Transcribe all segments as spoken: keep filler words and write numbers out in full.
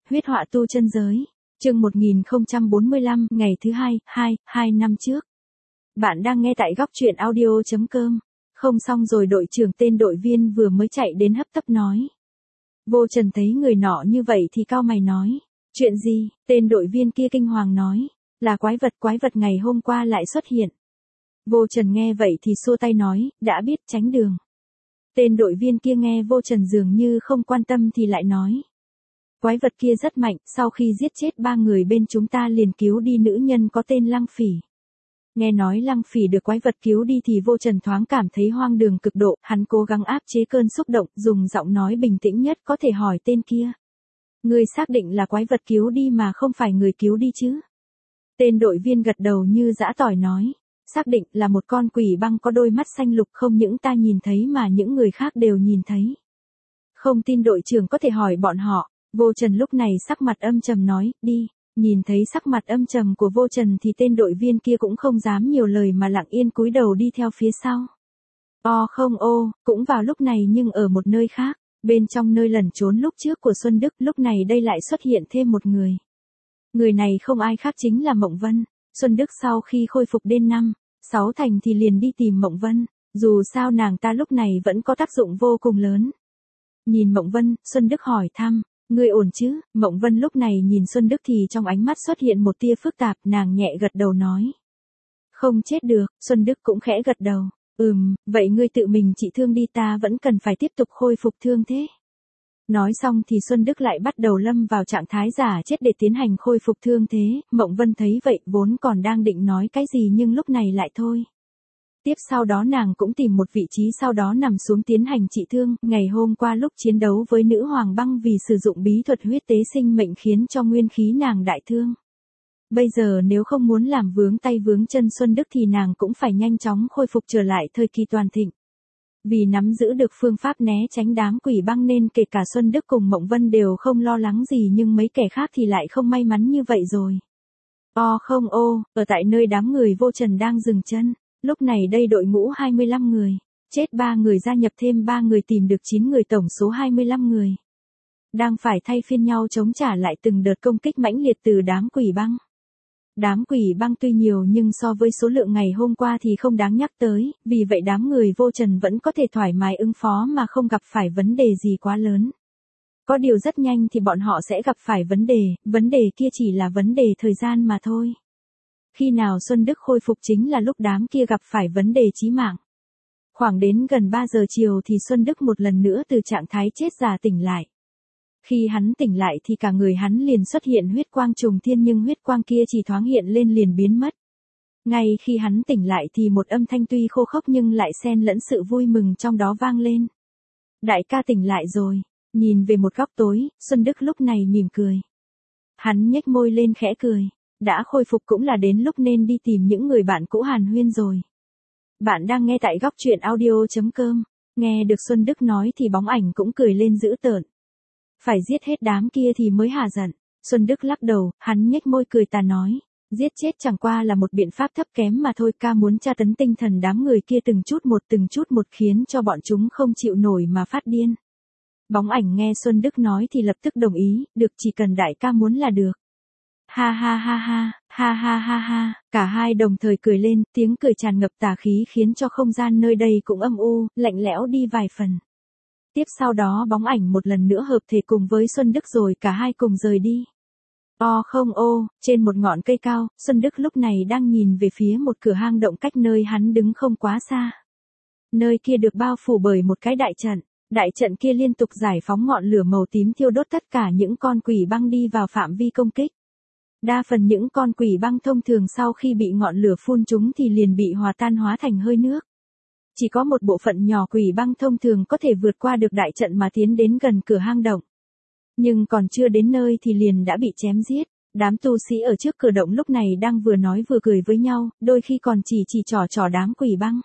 Huyết họa tu chân giới. Chương một nghìn không trăm bốn mươi lăm, ngày thứ hai, hai, hai năm trước. Bạn đang nghe tại góc truyện audio chấm com. Không xong rồi, đội trưởng tên đội viên vừa mới chạy đến hấp tấp nói. Vô Trần thấy người nọ như vậy thì cau mày nói. Chuyện gì? Tên đội viên kia kinh hoàng nói. Là quái vật, quái vật ngày hôm qua lại xuất hiện. Vô Trần nghe vậy thì xua tay nói, đã biết, tránh đường. Tên đội viên kia nghe Vô Trần dường như không quan tâm thì lại nói. Quái vật kia rất mạnh, sau khi giết chết ba người bên chúng ta liền cứu đi nữ nhân có tên Lăng Phỉ. Nghe nói Lăng Phỉ được quái vật cứu đi thì Vô Trần thoáng cảm thấy hoang đường cực độ, hắn cố gắng áp chế cơn xúc động, dùng giọng nói bình tĩnh nhất có thể hỏi tên kia. Người xác định là quái vật cứu đi mà không phải người cứu đi chứ? Tên đội viên gật đầu như giã tỏi nói. Xác định là một con quỷ băng có đôi mắt xanh lục, không những ta nhìn thấy mà những người khác đều nhìn thấy. Không tin đội trưởng có thể hỏi bọn họ. Vô Trần lúc này sắc mặt âm trầm nói, đi. Nhìn thấy sắc mặt âm trầm của Vô Trần thì tên đội viên kia cũng không dám nhiều lời mà lặng yên cúi đầu đi theo phía sau. O không ô, cũng vào lúc này nhưng ở một nơi khác, bên trong nơi lẩn trốn lúc trước của Xuân Đức, lúc này đây lại xuất hiện thêm một người. Người này không ai khác chính là Mộng Vân. Xuân Đức sau khi khôi phục đến năm, sáu thành thì liền đi tìm Mộng Vân, dù sao nàng ta lúc này vẫn có tác dụng vô cùng lớn. Nhìn Mộng Vân, Xuân Đức hỏi thăm, ngươi ổn chứ? Mộng Vân lúc này nhìn Xuân Đức thì trong ánh mắt xuất hiện một tia phức tạp, nàng nhẹ gật đầu nói. Không chết được. Xuân Đức cũng khẽ gật đầu, ừm, vậy ngươi tự mình trị thương đi, ta vẫn cần phải tiếp tục khôi phục thương thế. Nói xong thì Xuân Đức lại bắt đầu lâm vào trạng thái giả chết để tiến hành khôi phục thương thế. Mộng Vân thấy vậy vốn còn đang định nói cái gì nhưng lúc này lại thôi. Tiếp sau đó nàng cũng tìm một vị trí sau đó nằm xuống tiến hành trị thương. Ngày hôm qua lúc chiến đấu với nữ hoàng băng vì sử dụng bí thuật huyết tế sinh mệnh khiến cho nguyên khí nàng đại thương. Bây giờ nếu không muốn làm vướng tay vướng chân Xuân Đức thì nàng cũng phải nhanh chóng khôi phục trở lại thời kỳ toàn thịnh. Vì nắm giữ được phương pháp né tránh đám quỷ băng nên kể cả Xuân Đức cùng Mộng Vân đều không lo lắng gì, nhưng mấy kẻ khác thì lại không may mắn như vậy rồi. O không ô, ở tại nơi đám người Vô Trần đang dừng chân, lúc này đây đội ngũ hai mươi lăm người, chết ba người gia nhập thêm ba người tìm được chín người, tổng số hai mươi lăm người. Đang phải thay phiên nhau chống trả lại từng đợt công kích mãnh liệt từ đám quỷ băng. Đám quỷ băng tuy nhiều nhưng so với số lượng ngày hôm qua thì không đáng nhắc tới, vì vậy đám người Vô Trần vẫn có thể thoải mái ứng phó mà không gặp phải vấn đề gì quá lớn. Có điều rất nhanh thì bọn họ sẽ gặp phải vấn đề, vấn đề kia chỉ là vấn đề thời gian mà thôi. Khi nào Xuân Đức khôi phục chính là lúc đám kia gặp phải vấn đề chí mạng. Khoảng đến gần ba giờ chiều thì Xuân Đức một lần nữa từ trạng thái chết già tỉnh lại. Khi hắn tỉnh lại thì cả người hắn liền xuất hiện huyết quang trùng thiên, nhưng huyết quang kia chỉ thoáng hiện lên liền biến mất. Ngay khi hắn tỉnh lại thì một âm thanh tuy khô khốc nhưng lại xen lẫn sự vui mừng trong đó vang lên. Đại ca tỉnh lại rồi. Nhìn về một góc tối, Xuân Đức lúc này mỉm cười. Hắn nhếch môi lên khẽ cười. Đã khôi phục cũng là đến lúc nên đi tìm những người bạn cũ hàn huyên rồi. Bạn đang nghe tại góc truyện audio chấm com. Nghe được Xuân Đức nói thì bóng ảnh cũng cười lên dữ tợn. Phải giết hết đám kia thì mới hả giận. Xuân Đức lắc đầu, hắn nhếch môi cười tà nói. Giết chết chẳng qua là một biện pháp thấp kém mà thôi, ca muốn tra tấn tinh thần đám người kia từng chút một từng chút một khiến cho bọn chúng không chịu nổi mà phát điên. Bóng ảnh nghe Xuân Đức nói thì lập tức đồng ý, được, chỉ cần đại ca muốn là được. Ha ha ha ha, ha ha ha ha, cả hai đồng thời cười lên, tiếng cười tràn ngập tà khí khiến cho không gian nơi đây cũng âm u, lạnh lẽo đi vài phần. Tiếp sau đó bóng ảnh một lần nữa hợp thể cùng với Xuân Đức rồi cả hai cùng rời đi. O không ô, trên một ngọn cây cao, Xuân Đức lúc này đang nhìn về phía một cửa hang động cách nơi hắn đứng không quá xa. Nơi kia được bao phủ bởi một cái đại trận, đại trận kia liên tục giải phóng ngọn lửa màu tím thiêu đốt tất cả những con quỷ băng đi vào phạm vi công kích. Đa phần những con quỷ băng thông thường sau khi bị ngọn lửa phun chúng thì liền bị hòa tan hóa thành hơi nước. Chỉ có một bộ phận nhỏ quỷ băng thông thường có thể vượt qua được đại trận mà tiến đến gần cửa hang động. Nhưng còn chưa đến nơi thì liền đã bị chém giết. Đám tu sĩ ở trước cửa động lúc này đang vừa nói vừa cười với nhau, đôi khi còn chỉ chỉ trò trò đám quỷ băng.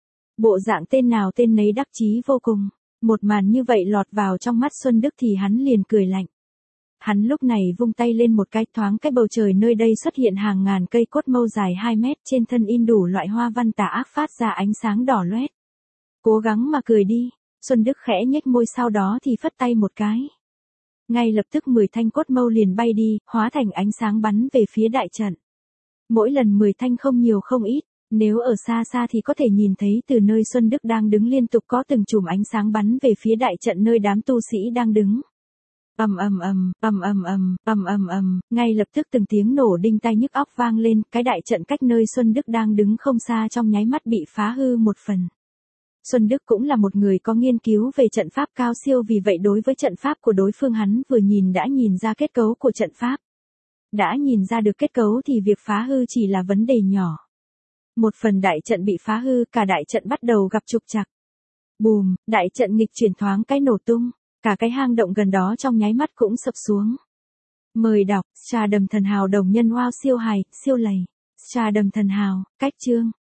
Bộ dạng tên nào tên nấy đắc chí vô cùng. Một màn như vậy lọt vào trong mắt Xuân Đức thì hắn liền cười lạnh. Hắn lúc này vung tay lên một cái, thoáng cái bầu trời nơi đây xuất hiện hàng ngàn cây cốt mâu dài hai mét, trên thân in đủ loại hoa văn tà ác phát ra ánh sáng đỏ loét. Cố gắng mà cười đi. Xuân Đức khẽ nhếch môi sau đó thì phất tay một cái. Ngay lập tức mười thanh cốt mâu liền bay đi, hóa thành ánh sáng bắn về phía đại trận. Mỗi lần mười thanh không nhiều không ít, nếu ở xa xa thì có thể nhìn thấy từ nơi Xuân Đức đang đứng liên tục có từng chùm ánh sáng bắn về phía đại trận nơi đám tu sĩ đang đứng. Ầm ầm ầm, ầm ầm ầm, ầm ầm ầm, ngay lập tức từng tiếng nổ đinh tai nhức óc vang lên, cái đại trận cách nơi Xuân Đức đang đứng không xa trong nháy mắt bị phá hư một phần. Xuân Đức cũng là một người có nghiên cứu về trận pháp cao siêu, vì vậy đối với trận pháp của đối phương hắn vừa nhìn đã nhìn ra kết cấu của trận pháp. Đã nhìn ra được kết cấu thì việc phá hư chỉ là vấn đề nhỏ. Một phần đại trận bị phá hư, cả đại trận bắt đầu gặp trục trặc. Bùm, đại trận nghịch chuyển thoáng cái nổ tung, cả cái hang động gần đó trong nháy mắt cũng sập xuống. Mời đọc, Trà Đầm Thần Hào đồng nhân wow siêu hài, siêu lầy. Trà Đầm Thần Hào, cách chương.